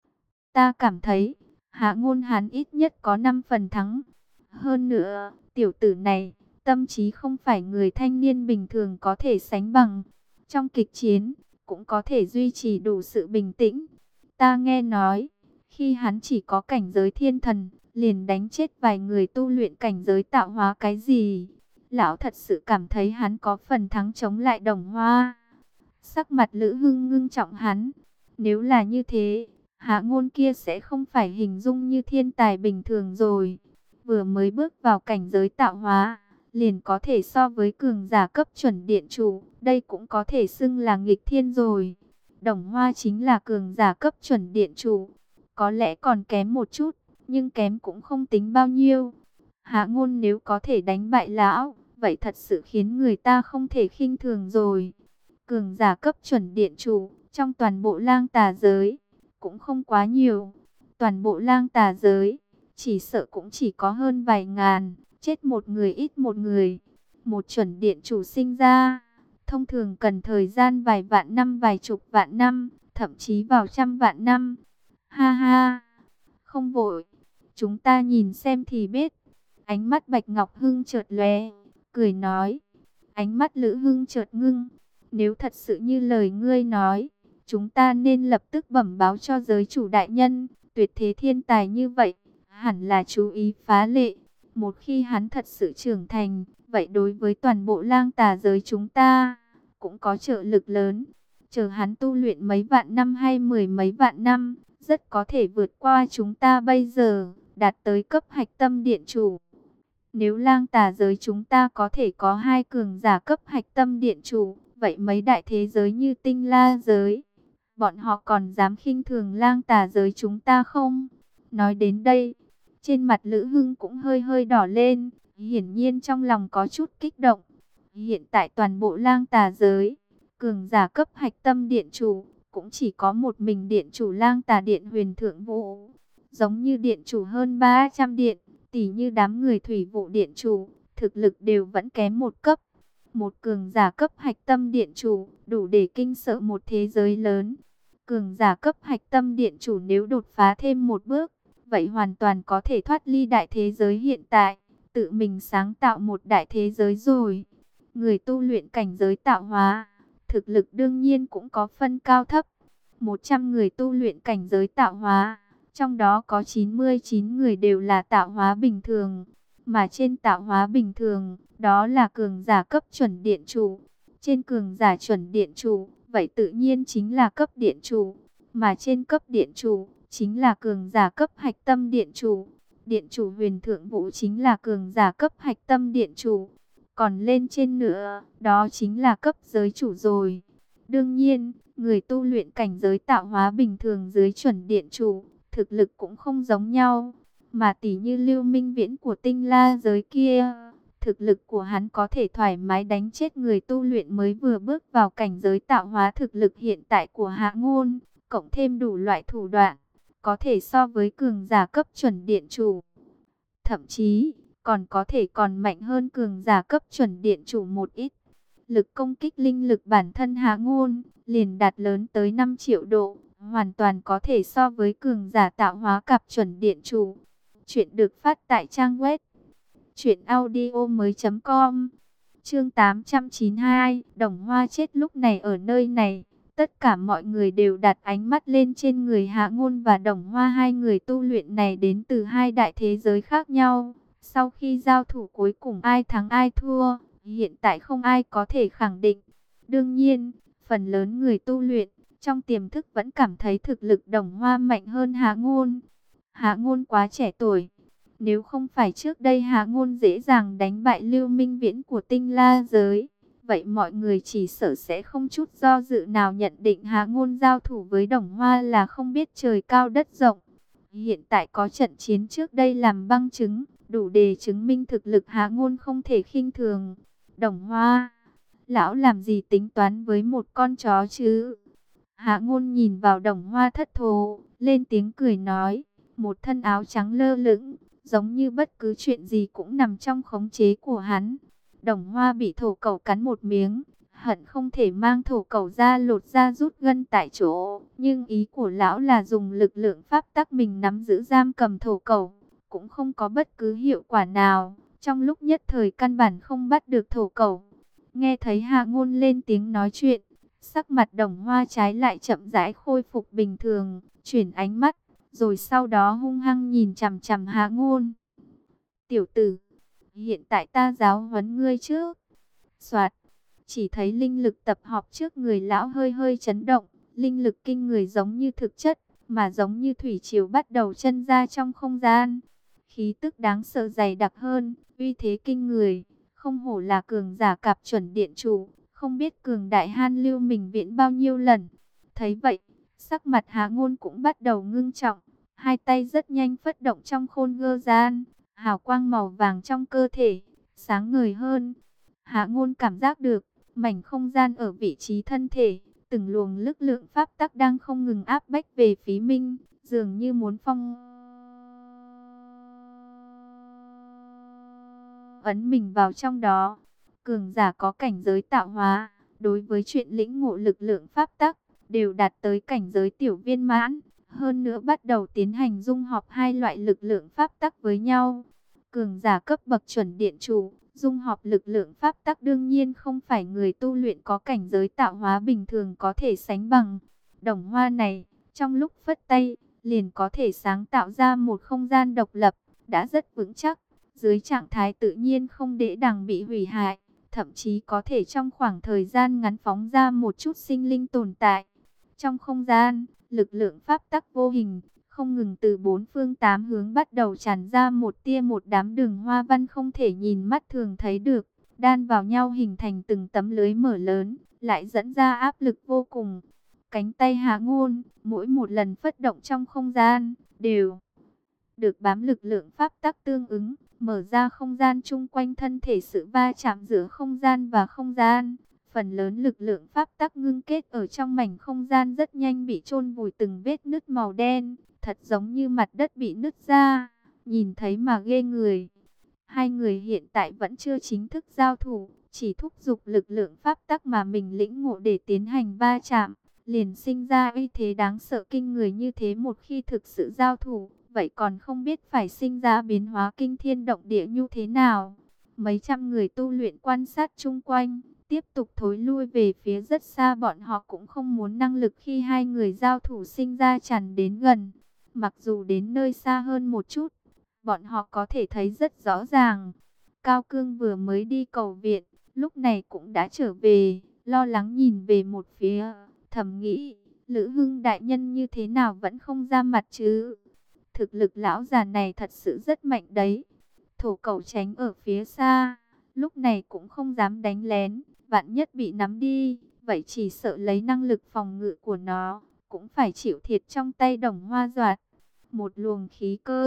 Ta cảm thấy, Hạ Ngôn hắn ít nhất có 5 phần thắng. Hơn nữa, tiểu tử này, tâm trí không phải người thanh niên bình thường có thể sánh bằng. Trong kịch chiến, cũng có thể duy trì đủ sự bình tĩnh. Ta nghe nói, khi hắn chỉ có cảnh giới thiên thần, liền đánh chết vài người tu luyện cảnh giới tạo hóa cái gì. Lão thật sự cảm thấy hắn có phần thắng chống lại Đồng Hoa. Sắc mặt Lữ Hưng ngưng trọng hắn. Nếu là như thế, Hạ Ngôn kia sẽ không phải hình dung như thiên tài bình thường rồi. Vừa mới bước vào cảnh giới tạo hóa, liền có thể so với cường giả cấp chuẩn điện chủ. Đây cũng có thể xưng là nghịch thiên rồi. Đồng Hoa chính là cường giả cấp chuẩn điện chủ. Có lẽ còn kém một chút, nhưng kém cũng không tính bao nhiêu. Hạ Ngôn nếu có thể đánh bại lão, vậy thật sự khiến người ta không thể khinh thường rồi. Cường giả cấp chuẩn điện chủ, trong toàn bộ Lang Tà giới, cũng không quá nhiều. Toàn bộ Lang Tà giới, chỉ sợ cũng chỉ có hơn vài ngàn, chết một người ít một người. Một chuẩn điện chủ sinh ra, thông thường cần thời gian vài vạn năm, vài chục vạn năm, thậm chí vào trăm vạn năm. Ha ha, không vội, chúng ta nhìn xem thì biết. Ánh mắt Bạch Ngọc Hưng chợt lóe, cười nói. Ánh mắt Lữ Hưng chợt ngưng. Nếu thật sự như lời ngươi nói, chúng ta nên lập tức bẩm báo cho giới chủ đại nhân. Tuyệt thế thiên tài như vậy, hẳn là chú ý phá lệ. Một khi hắn thật sự trưởng thành, vậy đối với toàn bộ Lang Tà giới chúng ta, cũng có trợ lực lớn. Chờ hắn tu luyện mấy vạn năm hay mười mấy vạn năm, rất có thể vượt qua chúng ta bây giờ, đạt tới cấp hạch tâm điện chủ. Nếu Lang Tà giới chúng ta có thể có 2 cường giả cấp hạch tâm điện chủ, vậy mấy đại thế giới như Tinh La giới, bọn họ còn dám khinh thường Lang Tà giới chúng ta không? Nói đến đây, trên mặt Lữ Hưng cũng hơi hơi đỏ lên, hiển nhiên trong lòng có chút kích động. Hiện tại toàn bộ Lang Tà giới, cường giả cấp hạch tâm điện chủ, cũng chỉ có một mình điện chủ Lang Tà Điện Huyền Thượng Vũ. Giống như điện chủ hơn 300 điện, tỷ như đám người thủy vụ điện chủ, thực lực đều vẫn kém một cấp. Một cường giả cấp hạch tâm điện chủ, đủ để kinh sợ một thế giới lớn. Cường giả cấp hạch tâm điện chủ nếu đột phá thêm một bước, vậy hoàn toàn có thể thoát ly đại thế giới hiện tại, tự mình sáng tạo một đại thế giới rồi. Người tu luyện cảnh giới tạo hóa, thực lực đương nhiên cũng có phân cao thấp. 100 người tu luyện cảnh giới tạo hóa, trong đó có 99 người đều là tạo hóa bình thường. Mà trên tạo hóa bình thường, đó là cường giả cấp chuẩn điện chủ. Trên cường giả chuẩn điện chủ, vậy tự nhiên chính là cấp điện chủ. Mà trên cấp điện chủ, chính là cường giả cấp hạch tâm điện chủ. Điện chủ Huyền Thượng Vũ chính là cường giả cấp hạch tâm điện chủ. Còn lên trên nữa, đó chính là cấp giới chủ rồi. Đương nhiên, người tu luyện cảnh giới tạo hóa bình thường dưới chuẩn điện chủ, thực lực cũng không giống nhau. Mà tỷ như Lưu Minh Viễn của Tinh La giới kia, thực lực của hắn có thể thoải mái đánh chết người tu luyện mới vừa bước vào cảnh giới tạo hóa. Thực lực hiện tại của Hạ Ngôn, cộng thêm đủ loại thủ đoạn, có thể so với cường giả cấp chuẩn điện chủ. Thậm chí, còn có thể còn mạnh hơn cường giả cấp chuẩn điện chủ một ít. Lực công kích linh lực bản thân Hạ Ngôn, liền đạt lớn tới 5 triệu độ, hoàn toàn có thể so với cường giả tạo hóa cặp chuẩn điện chủ. Chuyện được phát tại trang web truyệnaudiomoi.com. Chương 892, Đồng Hoa chết lúc này ở nơi này. Tất cả mọi người đều đặt ánh mắt lên trên người Hạ Ngôn và Đồng Hoa. Hai người tu luyện này đến từ hai đại thế giới khác nhau. Sau khi giao thủ cuối cùng ai thắng ai thua, hiện tại không ai có thể khẳng định. Đương nhiên, phần lớn người tu luyện trong tiềm thức vẫn cảm thấy thực lực Đồng Hoa mạnh hơn Hạ Ngôn. Hạ Ngôn quá trẻ tuổi. Nếu không phải trước đây Hạ Ngôn dễ dàng đánh bại Lưu Minh Viễn của Tinh La giới, vậy mọi người chỉ sợ sẽ không chút do dự nào nhận định Hạ Ngôn giao thủ với Đồng Hoa là không biết trời cao đất rộng. Hiện tại có trận chiến trước đây làm bằng chứng, đủ để chứng minh thực lực Hạ Ngôn không thể khinh thường. Đồng Hoa, lão làm gì tính toán với một con chó chứ? Hạ Ngôn nhìn vào Đồng Hoa thất thố, lên tiếng cười nói, một thân áo trắng lơ lửng, giống như bất cứ chuyện gì cũng nằm trong khống chế của hắn. Đồng Hoa bị thổ cẩu cắn một miếng, hận không thể mang thổ cẩu ra lột da rút gân tại chỗ. Nhưng ý của lão là dùng lực lượng pháp tắc mình nắm giữ giam cầm thổ cẩu, cũng không có bất cứ hiệu quả nào. Trong lúc nhất thời căn bản không bắt được thổ cẩu. Nghe thấy Hạ Ngôn lên tiếng nói chuyện, sắc mặt Đồng Hoa trái lại chậm rãi khôi phục bình thường, chuyển ánh mắt, rồi sau đó hung hăng nhìn chằm chằm Hạ Ngôn. Tiểu tử, hiện tại ta giáo huấn ngươi trước. Soạt, chỉ thấy linh lực tập hợp trước người lão hơi hơi chấn động, linh lực kinh người giống như thực chất, mà giống như thủy triều bắt đầu chân ra trong không gian. Khí tức đáng sợ dày đặc hơn, uy thế kinh người, không hổ là cường giả cặp chuẩn điện chủ, không biết cường đại Han Lưu Minh Viễn bao nhiêu lần. Thấy vậy, sắc mặt Hạ Ngôn cũng bắt đầu ngưng trọng, hai tay rất nhanh phất động trong khôn gơ gian, hào quang màu vàng trong cơ thể sáng ngời hơn. Hạ Ngôn cảm giác được, mảnh không gian ở vị trí thân thể, từng luồng lực lượng pháp tắc đang không ngừng áp bách về phía mình, dường như muốn phong ấn mình vào trong đó. Cường giả có cảnh giới tạo hóa, đối với chuyện lĩnh ngộ lực lượng pháp tắc, đều đạt tới cảnh giới tiểu viên mãn. Hơn nữa bắt đầu tiến hành dung hợp hai loại lực lượng pháp tắc với nhau. Cường giả cấp bậc chuẩn điện chủ, dung hợp lực lượng pháp tắc đương nhiên không phải người tu luyện có cảnh giới tạo hóa bình thường có thể sánh bằng. Đồng Hoa này, trong lúc phất tay, liền có thể sáng tạo ra một không gian độc lập, đã rất vững chắc. Dưới trạng thái tự nhiên không dễ dàng bị hủy hại, thậm chí có thể trong khoảng thời gian ngắn phóng ra một chút sinh linh tồn tại. Trong không gian, lực lượng pháp tắc vô hình, không ngừng từ bốn phương tám hướng bắt đầu tràn ra một tia một đám đường hoa văn không thể nhìn mắt thường thấy được, đan vào nhau hình thành từng tấm lưới mở lớn, lại dẫn ra áp lực vô cùng. Cánh tay Hạ Ngôn, mỗi một lần phất động trong không gian, đều được bám lực lượng pháp tắc tương ứng, mở ra không gian chung quanh thân thể. Sự va chạm giữa không gian và không gian, phần lớn lực lượng pháp tắc ngưng kết ở trong mảnh không gian rất nhanh bị chôn vùi từng vết nứt màu đen, thật giống như mặt đất bị nứt ra, nhìn thấy mà ghê người. Hai người hiện tại vẫn chưa chính thức giao thủ, chỉ thúc giục lực lượng pháp tắc mà mình lĩnh ngộ để tiến hành va chạm, liền sinh ra uy thế đáng sợ kinh người như thế. Một khi thực sự giao thủ, vậy còn không biết phải sinh ra biến hóa kinh thiên động địa như thế nào. Mấy trăm người tu luyện quan sát chung quanh, tiếp tục thối lui về phía rất xa. Bọn họ cũng không muốn năng lực khi hai người giao thủ sinh ra tràn đến gần. Mặc dù đến nơi xa hơn một chút, bọn họ có thể thấy rất rõ ràng. Cao Cương vừa mới đi cầu viện, lúc này cũng đã trở về, lo lắng nhìn về một phía, thầm nghĩ, Lữ Hưng đại nhân như thế nào vẫn không ra mặt chứ? Thực lực lão già này thật sự rất mạnh đấy. Thổ Cẩu tránh ở phía xa, lúc này cũng không dám đánh lén, vạn nhất bị nắm đi, vậy chỉ sợ lấy năng lực phòng ngự của nó, cũng phải chịu thiệt trong tay Đồng Hoa Doạt. Một luồng khí cơ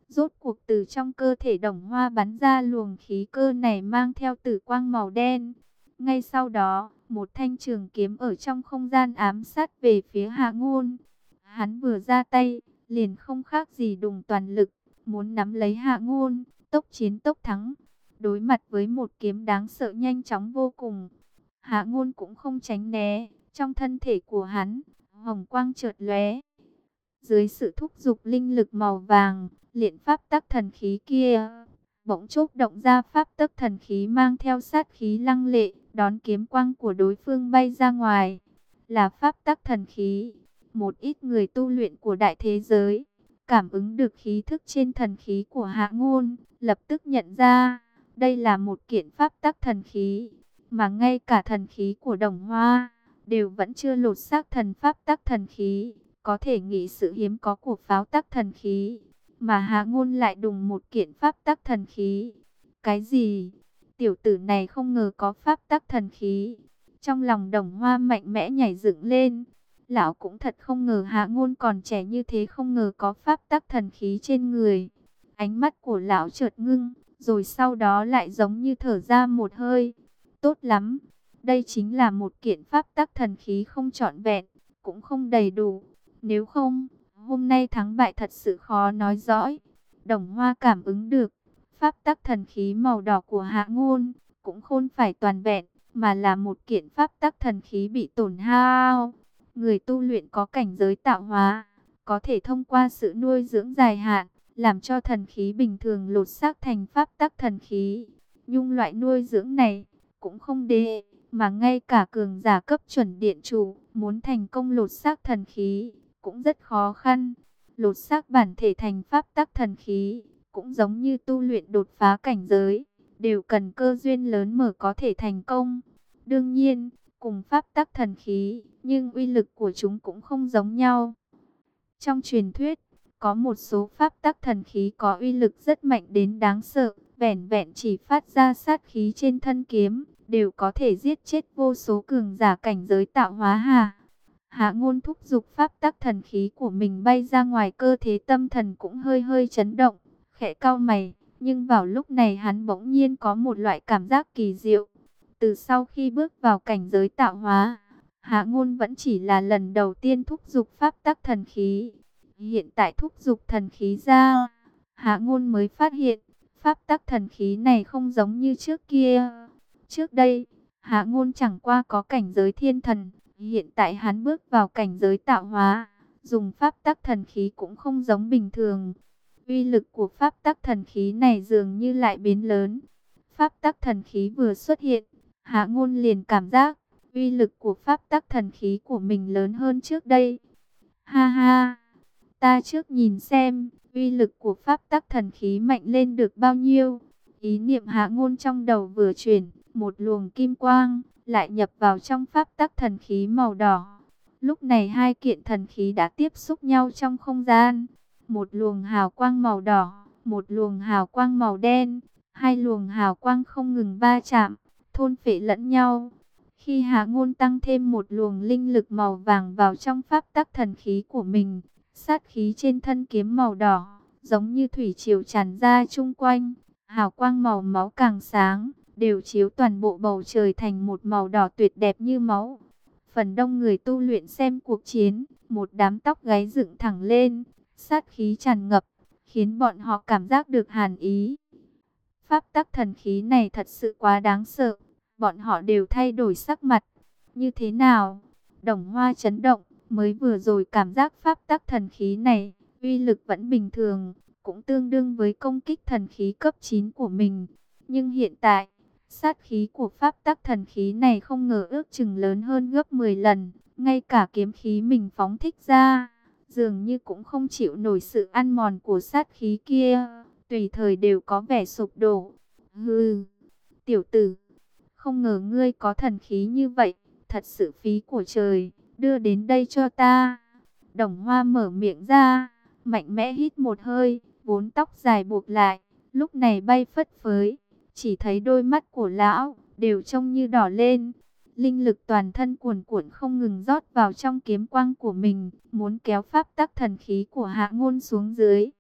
Rốt cuộc từ trong cơ thể Đồng Hoa bắn ra luồng khí cơ này mang theo tử quang màu đen. Ngay sau đó, một thanh trường kiếm ở trong không gian ám sát về phía Hạ Ngôn. Hắn vừa ra tay, liền không khác gì đùng toàn lực, muốn nắm lấy Hạ Ngôn, tốc chiến tốc thắng. Đối mặt với một kiếm đáng sợ nhanh chóng vô cùng, Hạ Ngôn cũng không tránh né, trong thân thể của hắn, hồng quang chợt lóe. Dưới sự thúc giục linh lực màu vàng, luyện pháp tắc thần khí kia bỗng chốc động ra pháp tắc thần khí mang theo sát khí lăng lệ, đón kiếm quang của đối phương bay ra ngoài. Là pháp tắc thần khí. Một ít người tu luyện của đại thế giới cảm ứng được khí thức trên thần khí của Hạ Ngôn, lập tức nhận ra đây là một kiện pháp tắc thần khí, mà ngay cả thần khí của Đồng Hoa đều vẫn chưa lột xác thành pháp tắc thần khí, có thể nghĩ sự hiếm có của pháo tắc thần khí, mà Hạ Ngôn lại đùng một kiện pháp tắc thần khí. Cái gì? Tiểu tử này không ngờ có pháp tắc thần khí. Trong lòng Đồng Hoa mạnh mẽ nhảy dựng lên. Lão cũng thật không ngờ Hạ Ngôn còn trẻ như thế, không ngờ có pháp tắc thần khí trên người. Ánh mắt của lão chợt ngưng, rồi sau đó lại giống như thở ra một hơi. Tốt lắm, đây chính là một kiện pháp tắc thần khí không trọn vẹn, cũng không đầy đủ. Nếu không, hôm nay thắng bại thật sự khó nói rõ. Đồng Hoa cảm ứng được, pháp tắc thần khí màu đỏ của Hạ Ngôn cũng không phải toàn vẹn, mà là một kiện pháp tắc thần khí bị tổn hao. Người tu luyện có cảnh giới tạo hóa, có thể thông qua sự nuôi dưỡng dài hạn, làm cho thần khí bình thường lột xác thành pháp tắc thần khí. Nhưng loại nuôi dưỡng này cũng không dễ, mà ngay cả cường giả cấp chuẩn điện chủ muốn thành công lột xác thần khí cũng rất khó khăn. Lột xác bản thể thành pháp tắc thần khí cũng giống như tu luyện đột phá cảnh giới, đều cần cơ duyên lớn mở có thể thành công. Đương nhiên, cùng pháp tắc thần khí, nhưng uy lực của chúng cũng không giống nhau. Trong truyền thuyết, có một số pháp tắc thần khí có uy lực rất mạnh đến đáng sợ, vẻn vẹn chỉ phát ra sát khí trên thân kiếm, đều có thể giết chết vô số cường giả cảnh giới tạo hóa. Hạ Ngôn thúc giục pháp tắc thần khí của mình bay ra ngoài, cơ thể tâm thần cũng hơi hơi chấn động, khẽ cau mày, nhưng vào lúc này hắn bỗng nhiên có một loại cảm giác kỳ diệu. Từ sau khi bước vào cảnh giới tạo hóa, Hạ Ngôn vẫn chỉ là lần đầu tiên thúc giục pháp tắc thần khí. Hiện tại thúc giục thần khí ra, Hạ Ngôn mới phát hiện, pháp tắc thần khí này không giống như trước kia. Trước đây, Hạ Ngôn chẳng qua có cảnh giới thiên thần, hiện tại hắn bước vào cảnh giới tạo hóa, dùng pháp tắc thần khí cũng không giống bình thường. Uy lực của pháp tắc thần khí này dường như lại biến lớn. Pháp tắc thần khí vừa xuất hiện, Hạ Ngôn liền cảm giác uy lực của pháp tắc thần khí của mình lớn hơn trước đây. Ha ha, ta trước nhìn xem uy lực của pháp tắc thần khí mạnh lên được bao nhiêu. Ý niệm Hạ Ngôn trong đầu vừa chuyển, một luồng kim quang lại nhập vào trong pháp tắc thần khí màu đỏ. Lúc này hai kiện thần khí đã tiếp xúc nhau trong không gian. Một luồng hào quang màu đỏ, một luồng hào quang màu đen, hai luồng hào quang không ngừng va chạm, thôn phệ lẫn nhau. Khi Hạ Ngôn tăng thêm một luồng linh lực màu vàng vào trong pháp tắc thần khí của mình, sát khí trên thân kiếm màu đỏ giống như thủy triều tràn ra chung quanh, hào quang màu máu càng sáng, đều chiếu toàn bộ bầu trời thành một màu đỏ tuyệt đẹp như máu. Phần đông người tu luyện xem cuộc chiến, một đám tóc gáy dựng thẳng lên, sát khí tràn ngập, khiến bọn họ cảm giác được hàn ý. Pháp tắc thần khí này thật sự quá đáng sợ, bọn họ đều thay đổi sắc mặt. Như thế nào? Đồng Hoa chấn động, mới vừa rồi cảm giác pháp tắc thần khí này, uy lực vẫn bình thường, cũng tương đương với công kích thần khí cấp 9 của mình. Nhưng hiện tại, sát khí của pháp tắc thần khí này không ngờ ước chừng lớn hơn gấp 10 lần, ngay cả kiếm khí mình phóng thích ra, dường như cũng không chịu nổi sự ăn mòn của sát khí kia, tùy thời đều có vẻ sụp đổ. Hừ, tiểu tử, không ngờ ngươi có thần khí như vậy, thật sự phí của trời, đưa đến đây cho ta. Đồng Hoa mở miệng ra, mạnh mẽ hít một hơi, vốn tóc dài buộc lại, lúc này bay phất phới, chỉ thấy đôi mắt của lão đều trông như đỏ lên. Linh lực toàn thân cuồn cuộn không ngừng rót vào trong kiếm quang của mình, muốn kéo pháp tắc thần khí của Hạ Ngôn xuống dưới.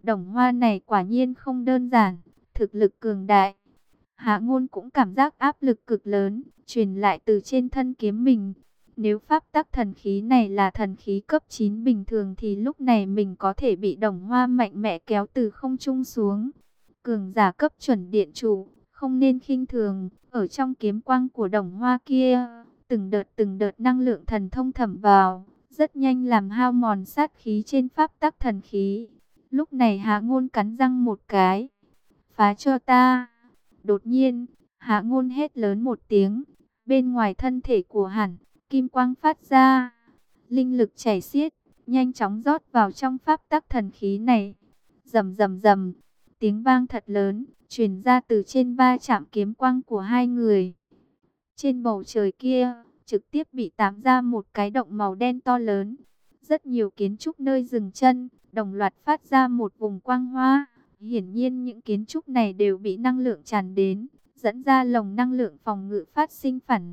Đồng Hoa này quả nhiên không đơn giản, thực lực cường đại. Hạ Ngôn cũng cảm giác áp lực cực lớn, truyền lại từ trên thân kiếm mình. Nếu pháp tắc thần khí này là thần khí cấp 9 bình thường thì lúc này mình có thể bị Đồng Hoa mạnh mẽ kéo từ không trung xuống. Cường giả cấp chuẩn điện chủ, không nên khinh thường, ở trong kiếm quang của Đồng Hoa kia, từng đợt năng lượng thần thông thẩm vào, rất nhanh làm hao mòn sát khí trên pháp tắc thần khí. Lúc này Hạ Ngôn cắn răng một cái, phá cho ta. Đột nhiên, Hạ Ngôn hét lớn một tiếng, bên ngoài thân thể của hắn, kim quang phát ra, linh lực chảy xiết, nhanh chóng rót vào trong pháp tắc thần khí này. Rầm rầm rầm, tiếng vang thật lớn truyền ra từ trên va chạm kiếm quang của hai người. Trên bầu trời kia, trực tiếp bị tám ra một cái động màu đen to lớn. Rất nhiều kiến trúc nơi dừng chân, đồng loạt phát ra một vùng quang hoa. Hiển nhiên những kiến trúc này đều bị năng lượng tràn đến, dẫn ra lồng năng lượng phòng ngự phát sinh phản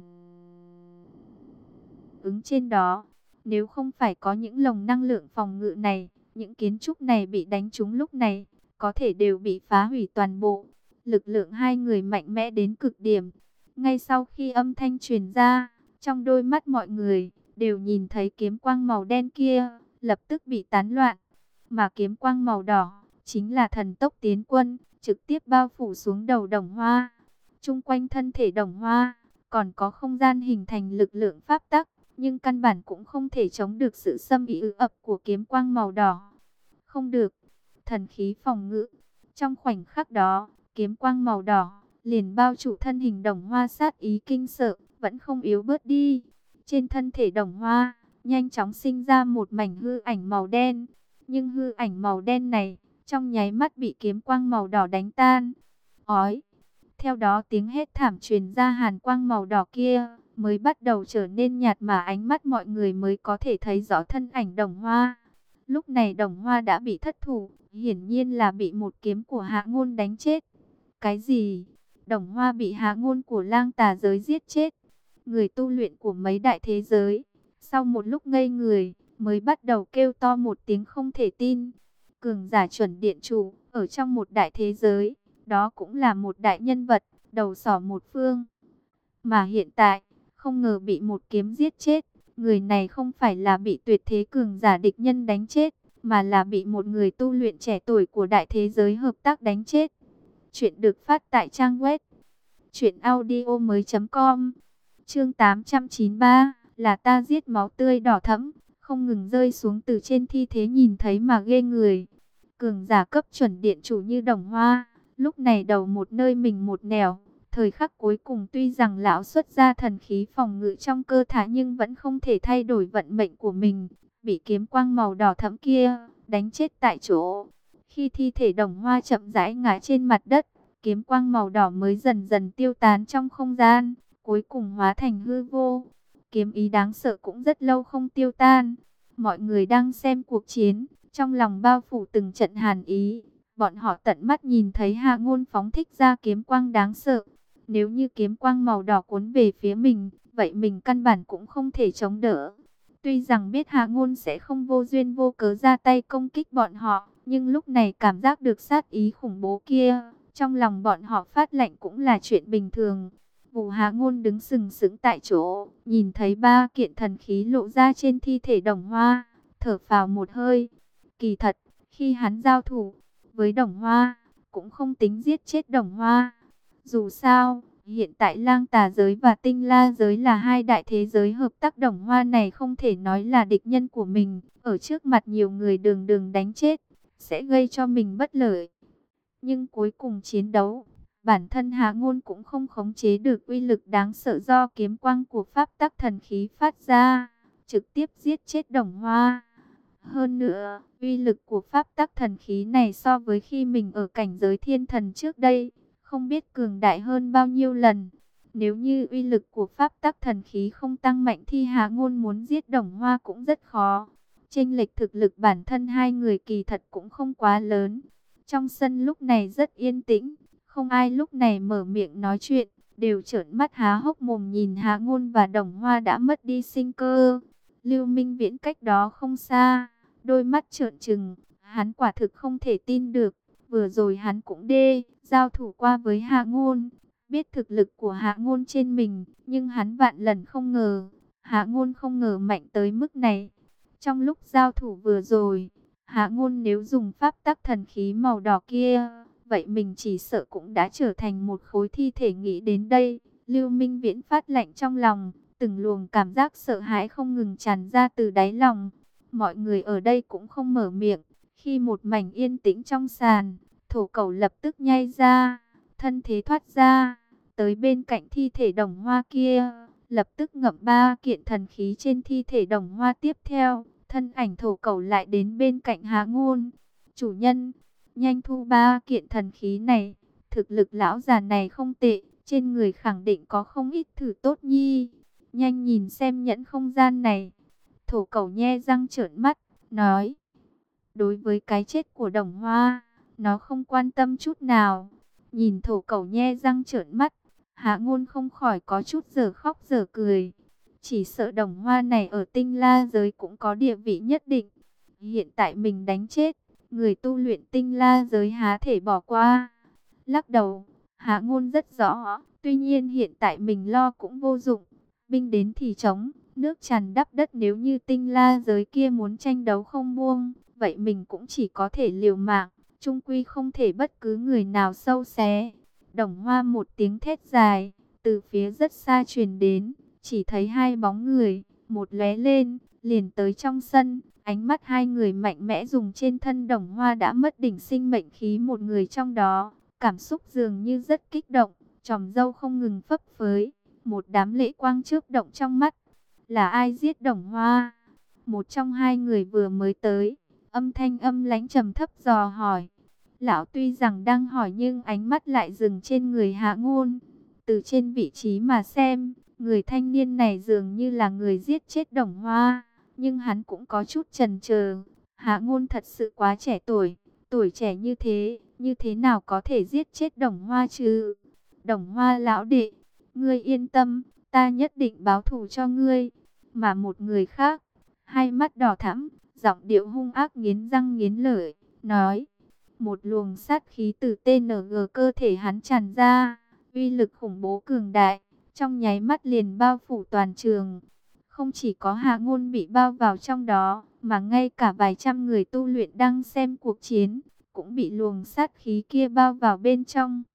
ứng trên đó. Nếu không phải có những lồng năng lượng phòng ngự này, những kiến trúc này bị đánh trúng lúc này, có thể đều bị phá hủy toàn bộ. Lực lượng hai người mạnh mẽ đến cực điểm. Ngay sau khi âm thanh truyền ra, trong đôi mắt mọi người đều nhìn thấy kiếm quang màu đen kia, lập tức bị tán loạn. Mà kiếm quang màu đỏ chính là thần tốc tiến quân, trực tiếp bao phủ xuống đầu Đồng Hoa. Chung quanh thân thể Đồng Hoa còn có không gian hình thành lực lượng pháp tắc, nhưng căn bản cũng không thể chống được sự xâm ỷ ập của kiếm quang màu đỏ. Không được, thần khí phòng ngự. Trong khoảnh khắc đó, kiếm quang màu đỏ liền bao phủ thân hình Đồng Hoa, sát ý kinh sợ vẫn không yếu bớt đi. Trên thân thể Đồng Hoa nhanh chóng sinh ra một mảnh hư ảnh màu đen, nhưng hư ảnh màu đen này trong nháy mắt bị kiếm quang màu đỏ đánh tan. Ói! Theo đó tiếng hét thảm truyền ra, hàn quang màu đỏ kia mới bắt đầu trở nên nhạt mà ánh mắt mọi người mới có thể thấy rõ thân ảnh Đồng Hoa. Lúc này Đồng Hoa đã bị thất thủ, hiển nhiên là bị một kiếm của Hạ Ngôn đánh chết. Cái gì? Đồng Hoa bị Hạ Ngôn của Lang Tà giới giết chết? Người tu luyện của mấy đại thế giới, sau một lúc ngây người, mới bắt đầu kêu to một tiếng không thể tin. Cường giả chuẩn điện chủ, ở trong một đại thế giới, đó cũng là một đại nhân vật, đầu sỏ một phương. Mà hiện tại, không ngờ bị một kiếm giết chết. Người này không phải là bị tuyệt thế cường giả địch nhân đánh chết, mà là bị một người tu luyện trẻ tuổi của đại thế giới hợp tác đánh chết. Chuyện được phát tại trang web truyệnaudiomoi.com. Chương 893, là ta giết, máu tươi đỏ thẫm không ngừng rơi xuống từ trên thi thể, nhìn thấy mà ghê người. Cường giả cấp chuẩn điện chủ như Đồng Hoa, lúc này đầu một nơi mình một nẻo. Thời khắc cuối cùng tuy rằng lão xuất ra thần khí phòng ngự trong cơ thể nhưng vẫn không thể thay đổi vận mệnh của mình. Bị kiếm quang màu đỏ thẫm kia đánh chết tại chỗ. Khi thi thể Đồng Hoa chậm rãi ngã trên mặt đất, kiếm quang màu đỏ mới dần dần tiêu tán trong không gian, cuối cùng hóa thành hư vô. Kiếm ý đáng sợ cũng rất lâu không tiêu tan. Mọi người đang xem cuộc chiến, trong lòng bao phủ từng trận hàn ý. Bọn họ tận mắt nhìn thấy Hạ Ngôn phóng thích ra kiếm quang đáng sợ. Nếu như kiếm quang màu đỏ cuốn về phía mình, vậy mình căn bản cũng không thể chống đỡ. Tuy rằng biết Hạ Ngôn sẽ không vô duyên vô cớ ra tay công kích bọn họ, nhưng lúc này cảm giác được sát ý khủng bố kia, trong lòng bọn họ phát lạnh cũng là chuyện bình thường. Vũ Hạ Ngôn đứng sừng sững tại chỗ, nhìn thấy ba kiện thần khí lộ ra trên thi thể Đồng Hoa, thở phào một hơi. Kỳ thật, khi hắn giao thủ với Đồng Hoa, cũng không tính giết chết Đồng Hoa. Dù sao, hiện tại Lang Tà giới và Tinh La giới là hai đại thế giới hợp tác, Đồng Hoa này không thể nói là địch nhân của mình. Ở trước mặt nhiều người đường đường đánh chết, sẽ gây cho mình bất lợi. Nhưng cuối cùng chiến đấu, bản thân Hạ Ngôn cũng không khống chế được uy lực đáng sợ do kiếm quang của pháp tắc thần khí phát ra, trực tiếp giết chết Đồng Hoa. Hơn nữa, uy lực của pháp tắc thần khí này so với khi mình ở cảnh giới thiên thần trước đây, không biết cường đại hơn bao nhiêu lần. Nếu như uy lực của pháp tắc thần khí không tăng mạnh thì Hạ Ngôn muốn giết Đồng Hoa cũng rất khó. Chênh lệch thực lực bản thân hai người kỳ thật cũng không quá lớn. Trong sân lúc này rất yên tĩnh, không ai lúc này mở miệng nói chuyện, đều trợn mắt há hốc mồm nhìn Hạ Ngôn và Đồng Hoa đã mất đi sinh cơ. Lưu Minh Viễn cách đó không xa, đôi mắt trợn trừng, Hắn quả thực không thể tin được, vừa rồi hắn cũng giao thủ qua với Hạ Ngôn, biết thực lực của Hạ Ngôn trên mình, nhưng hắn vạn lần không ngờ, Hạ Ngôn không ngờ mạnh tới mức này. Trong lúc giao thủ vừa rồi, Hạ Ngôn nếu dùng pháp tắc thần khí màu đỏ kia, vậy mình chỉ sợ cũng đã trở thành một khối thi thể. Nghĩ đến đây, Lưu Minh Viễn phát lạnh trong lòng, từng luồng cảm giác sợ hãi không ngừng tràn ra từ đáy lòng. Mọi người ở đây cũng không mở miệng. Khi một mảnh yên tĩnh trong sàn, thổ cẩu lập tức nhai ra, thân thế thoát ra, tới bên cạnh thi thể Đồng Hoa kia, lập tức ngậm 3 kiện thần khí trên thi thể Đồng Hoa. Tiếp theo, thân ảnh thổ cẩu lại đến bên cạnh Hạ Ngôn. Chủ nhân, nhanh thu 3 kiện thần khí này, thực lực lão già này không tệ, trên người khẳng định có không ít thử tốt nhi. Nhanh nhìn xem nhẫn không gian này. Thổ cẩu nhe răng trợn mắt, nói. Đối với cái chết của Đồng Hoa, nó không quan tâm chút nào. Nhìn thổ cẩu nhe răng trợn mắt, Hạ Ngôn không khỏi có chút giờ khóc giờ cười. Chỉ sợ Đồng Hoa này ở Tinh La giới cũng có địa vị nhất định. Hiện tại mình đánh chết, người tu luyện Tinh La giới há thể bỏ qua. Lắc đầu, Hạ Ngôn rất rõ, tuy nhiên hiện tại mình lo cũng vô dụng. Binh đến thì chống, nước tràn đắp đất, nếu như Tinh La giới kia muốn tranh đấu không buông, vậy mình cũng chỉ có thể liều mạng, chung quy không thể bất cứ người nào sâu xé. Đồng Hoa một tiếng thét dài, từ phía rất xa truyền đến, chỉ thấy hai bóng người, một lóe lên, liền tới trong sân. Ánh mắt hai người mạnh mẽ dùng trên thân Đồng Hoa đã mất đỉnh sinh mệnh khí một người trong đó, cảm xúc dường như rất kích động, chòm râu không ngừng phấp phới, một đám lệ quang chớp động trong mắt. Là ai giết Đồng Hoa? Một trong hai người vừa mới tới, âm thanh âm lãnh trầm thấp dò hỏi. Lão tuy rằng đang hỏi nhưng ánh mắt lại dừng trên người Hạ Ngôn. Từ trên vị trí mà xem, người thanh niên này dường như là người giết chết Đồng Hoa, nhưng hắn cũng có chút chần chờ. Hạ Ngôn thật sự quá trẻ tuổi trẻ như thế nào có thể giết chết Đồng Hoa chứ? Đồng Hoa lão đệ, ngươi yên tâm, ta nhất định báo thù cho ngươi. Mà một người khác, hai mắt đỏ thẫm, giọng điệu hung ác nghiến răng nghiến lợi, nói. Một luồng sát khí từ TNG cơ thể hắn tràn ra, uy lực khủng bố cường đại, trong nháy mắt liền bao phủ toàn trường. Không chỉ có Hạ Ngôn bị bao vào trong đó, mà ngay cả vài trăm người tu luyện đang xem cuộc chiến, cũng bị luồng sát khí kia bao vào bên trong.